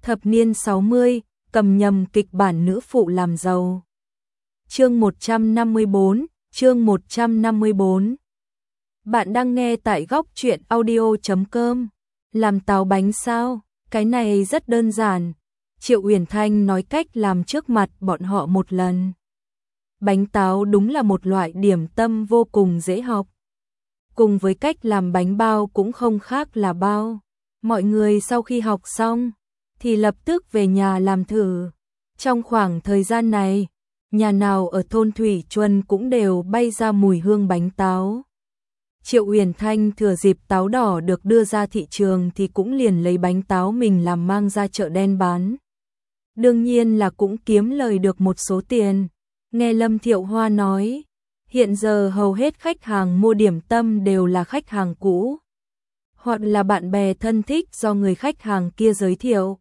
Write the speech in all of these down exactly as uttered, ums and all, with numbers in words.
Thập niên sáu mươi, cầm nhầm kịch bản nữ phụ làm giàu. Chương một trăm năm mươi bốn, chương một trăm năm mươi bốn. Bạn đang nghe tại góc truyện audio chấm com. Làm táo bánh sao? Cái này rất đơn giản. Triệu Uyển Thanh nói cách làm trước mặt bọn họ một lần. Bánh táo đúng là một loại điểm tâm vô cùng dễ học. Cùng với cách làm bánh bao cũng không khác là bao. Mọi người sau khi học xong thì lập tức về nhà làm thử. Trong khoảng thời gian này, nhà nào ở thôn Thủy Chuân cũng đều bay ra mùi hương bánh táo. Triệu Uyển Thanh thừa dịp táo đỏ được đưa ra thị trường thì cũng liền lấy bánh táo mình làm mang ra chợ đen bán. Đương nhiên là cũng kiếm lời được một số tiền. Nghe Lâm Thiệu Hoa nói, hiện giờ hầu hết khách hàng mua điểm tâm đều là khách hàng cũ, hoặc là bạn bè thân thích do người khách hàng kia giới thiệu.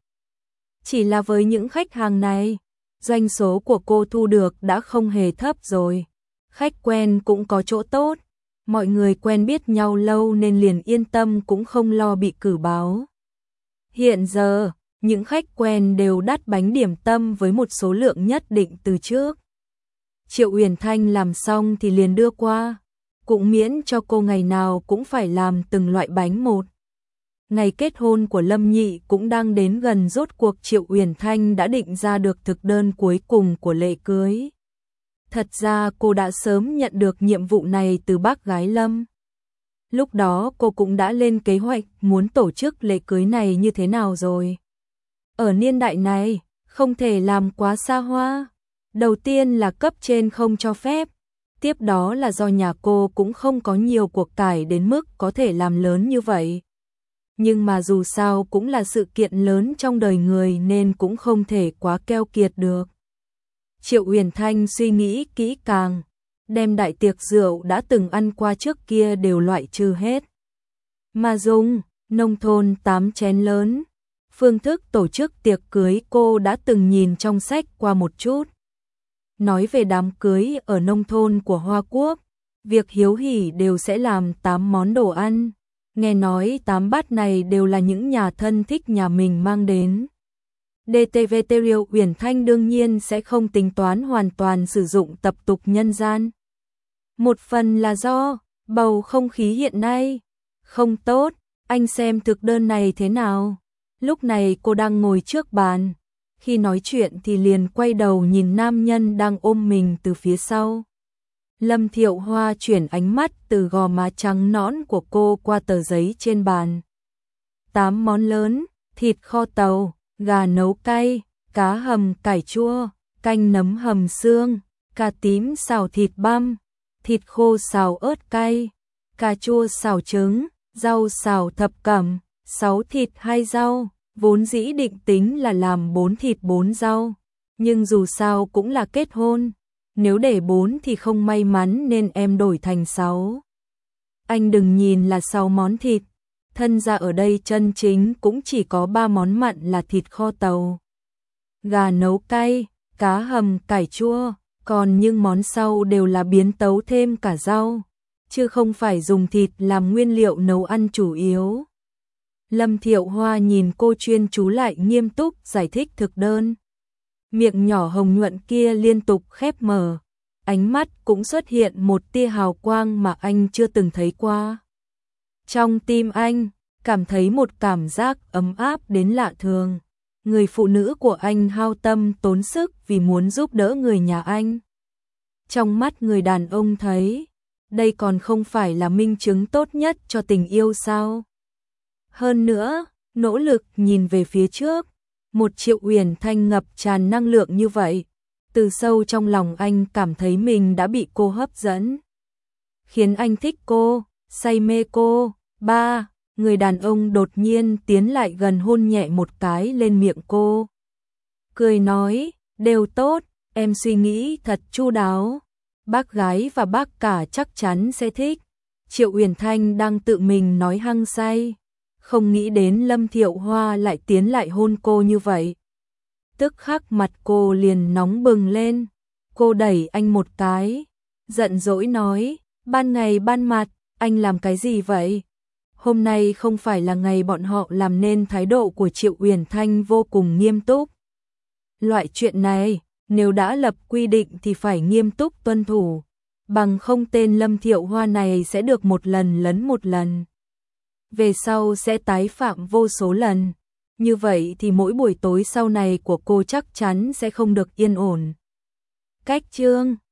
Chỉ là với những khách hàng này, doanh số của cô thu được đã không hề thấp rồi. Khách quen cũng có chỗ tốt, mọi người quen biết nhau lâu nên liền yên tâm cũng không lo bị cử báo. Hiện giờ, những khách quen đều đắt bánh điểm tâm với một số lượng nhất định từ trước. Triệu Uyển Thanh làm xong thì liền đưa qua, cũng miễn cho cô ngày nào cũng phải làm từng loại bánh một. Ngày kết hôn của Lâm Nhị cũng đang đến gần, rốt cuộc Triệu Uyển Thanh đã định ra được thực đơn cuối cùng của lễ cưới. Thật ra cô đã sớm nhận được nhiệm vụ này từ bác gái Lâm. Lúc đó cô cũng đã lên kế hoạch muốn tổ chức lễ cưới này như thế nào rồi. Ở niên đại này, không thể làm quá xa hoa. Đầu tiên là cấp trên không cho phép, tiếp đó là do nhà cô cũng không có nhiều của cải đến mức có thể làm lớn như vậy. Nhưng mà dù sao cũng là sự kiện lớn trong đời người nên cũng không thể quá keo kiệt được. Triệu Uyển Thanh suy nghĩ kỹ càng, đem đại tiệc rượu đã từng ăn qua trước kia đều loại trừ hết. Mà dùng nông thôn tám chén lớn, phương thức tổ chức tiệc cưới cô đã từng nhìn trong sách qua một chút. Nói về đám cưới ở nông thôn của Hoa Quốc, việc hiếu hỉ đều sẽ làm tám món đồ ăn. Nghe nói tám bát này đều là những nhà thân thích nhà mình mang đến. đê tê vê Triệu Uyển Thanh đương nhiên sẽ không tính toán hoàn toàn sử dụng tập tục nhân gian. Một phần là do bầu không khí hiện nay không tốt, anh xem thực đơn này thế nào. Lúc này cô đang ngồi trước bàn, khi nói chuyện thì liền quay đầu nhìn nam nhân đang ôm mình từ phía sau. Lâm Thiệu Hoa chuyển ánh mắt từ gò má trắng nõn của cô qua tờ giấy trên bàn. Tám món lớn, thịt kho tàu, gà nấu cay, cá hầm cải chua, canh nấm hầm xương, cà tím xào thịt băm, thịt khô xào ớt cay, cà chua xào trứng, rau xào thập cẩm, sáu thịt hai rau. Vốn dĩ định tính là làm bốn thịt bốn rau, nhưng dù sao cũng là kết hôn, nếu để bốn thì không may mắn nên em đổi thành sáu. Anh đừng nhìn là sáu món thịt, thân ra ở đây chân chính cũng chỉ có ba món mặn là thịt kho tàu, gà nấu cay, cá hầm cải chua, còn những món sau đều là biến tấu thêm cả rau, chứ không phải dùng thịt làm nguyên liệu nấu ăn chủ yếu. Lâm Thiệu Hoa nhìn cô chuyên chú lại nghiêm túc giải thích thực đơn. Miệng nhỏ hồng nhuận kia liên tục khép mở, ánh mắt cũng xuất hiện một tia hào quang mà anh chưa từng thấy qua. Trong tim anh, cảm thấy một cảm giác ấm áp đến lạ thường. Người phụ nữ của anh hao tâm tốn sức vì muốn giúp đỡ người nhà anh. Trong mắt người đàn ông thấy, đây còn không phải là minh chứng tốt nhất cho tình yêu sao? Hơn nữa, nỗ lực nhìn về phía trước, một Triệu Uyển Thanh ngập tràn năng lượng như vậy, từ sâu trong lòng anh cảm thấy mình đã bị cô hấp dẫn, khiến anh thích cô, say mê cô. Ba, người đàn ông đột nhiên tiến lại gần hôn nhẹ một cái lên miệng cô. Cười nói, đều tốt, em suy nghĩ thật chu đáo, bác gái và bác cả chắc chắn sẽ thích. Triệu Uyển Thanh đang tự mình nói hăng say, không nghĩ đến Lâm Thiệu Hoa lại tiến lại hôn cô như vậy. Tức khắc mặt cô liền nóng bừng lên, cô đẩy anh một cái, giận dỗi nói, ban ngày ban mặt, anh làm cái gì vậy? Hôm nay không phải là ngày bọn họ làm nên thái độ của Triệu Uyển Thanh vô cùng nghiêm túc. Loại chuyện này, nếu đã lập quy định thì phải nghiêm túc tuân thủ, bằng không tên Lâm Thiệu Hoa này sẽ được một lần lấn một lần. Về sau sẽ tái phạm vô số lần. Như vậy thì mỗi buổi tối sau này của cô chắc chắn sẽ không được yên ổn. Cách chương